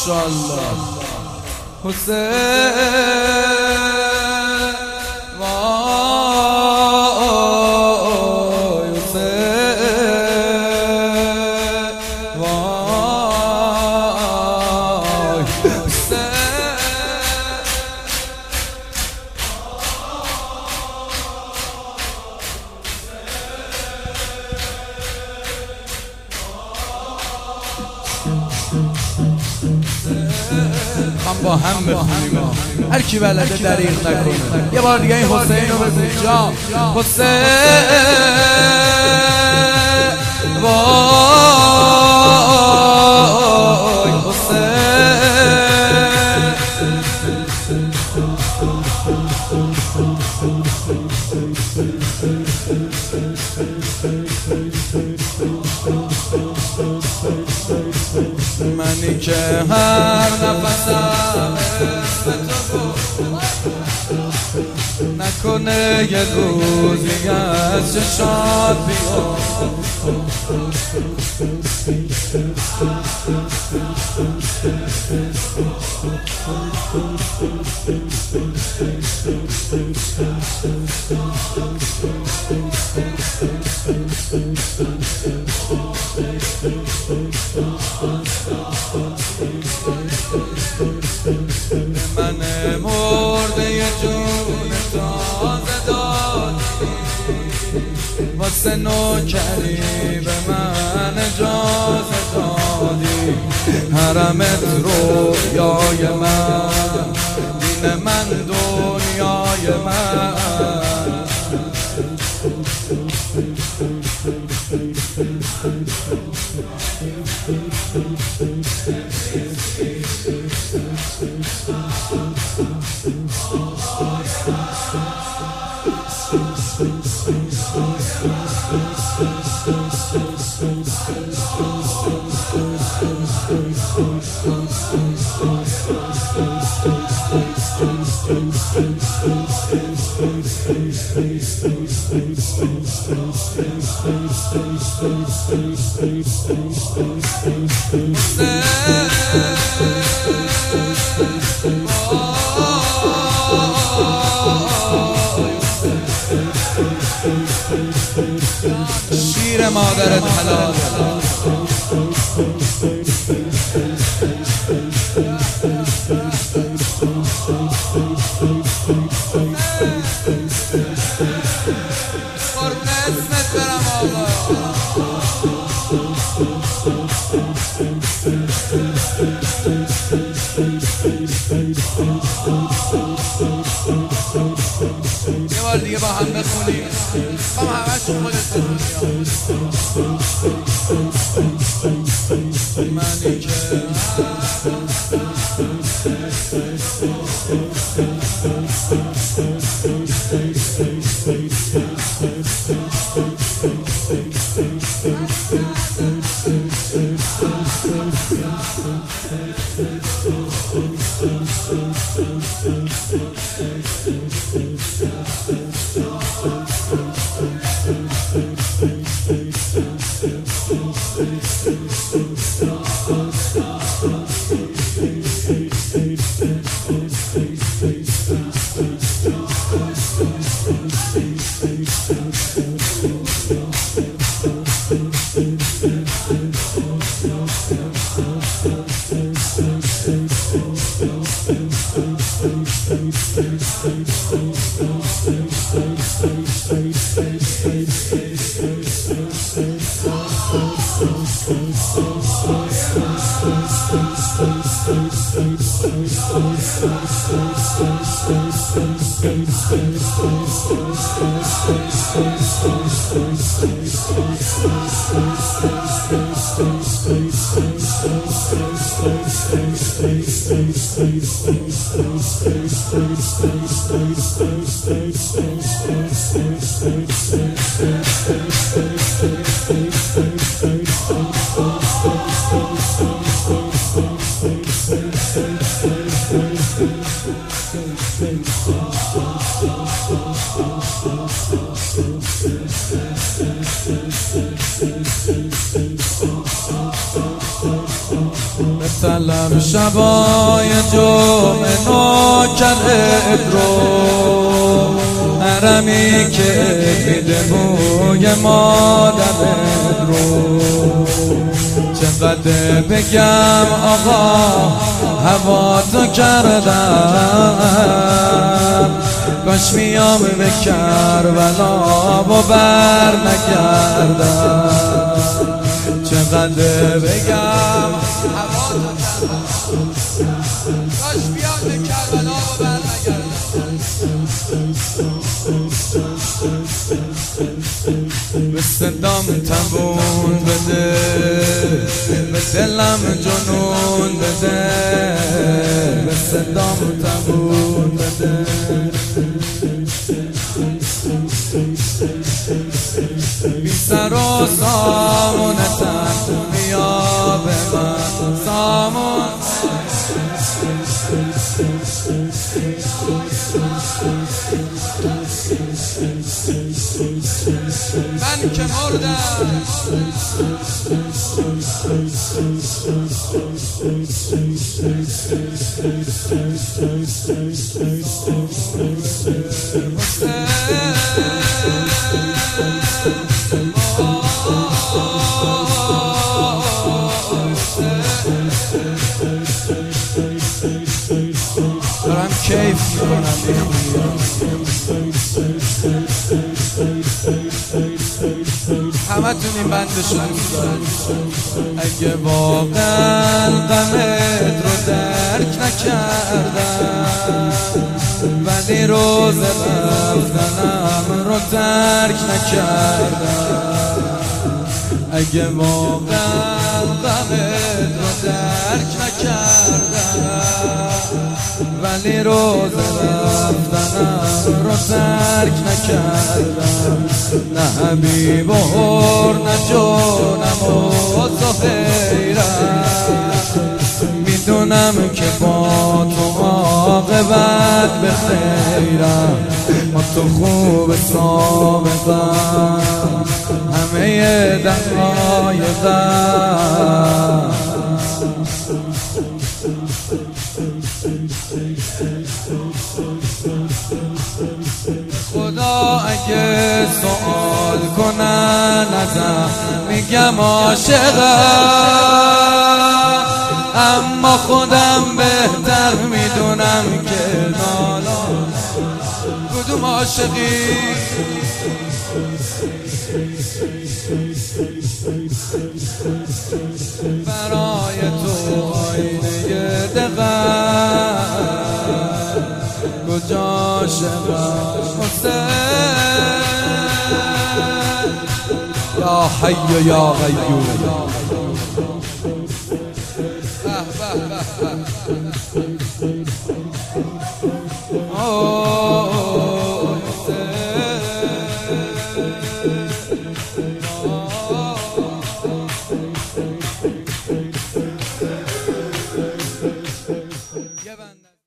ماشاءالله حسین وای حسین وای حسین هم با هم بخونیم هر کی بلده دریغ نکنه. یه بار دیگه این حسین رو بگو جان حسین وای حسین منی که هر نفسم اسم تو نکنه یه روزی از چشات بیاد من مرده یه جون تازه دادی واسه نوکری به من اجازه دادی حرمت رویای من دین من دنیای من شیر مادرت حلال اسمت برم آقا یه بار دیگه با هم بخونیم با همه چون خودت منی که مثلا شبای جمعه نوکرت رو حرمی که دیده بوی مادرت رو چقدر بگم آقا هوا تو کردم کاش میام به کربلا و بر نگردم چقدر بگم هوا تو کردم کاش بیام به کربلا و بر نگردم به صدام تبون بده به دلم جنون بده به صدام تبون بده بی سر و سامونتن بیا به من سامون من که مردم دارم کیف میکنم همه تون این بندشو دوست دارم اگه واقعا غمت رو درک نکردم ولی روز رفتنم رو درک نکردم اگه واقعا غمت رو درک نکردم ولی روز رفتنم رو درک نکردم نه حبیب و نه جونم و زهیرم میدونم که با تو عاقبت به خیرم ما تو خوب سابقم همه دقایقم خدا اگه سوال کنن ازم میگم عاشقم اما خودم بهتر میدونم که نالا کدوم عاشقی برای تو آینه دقیق کجا شبم حسین یا حی یا قیوم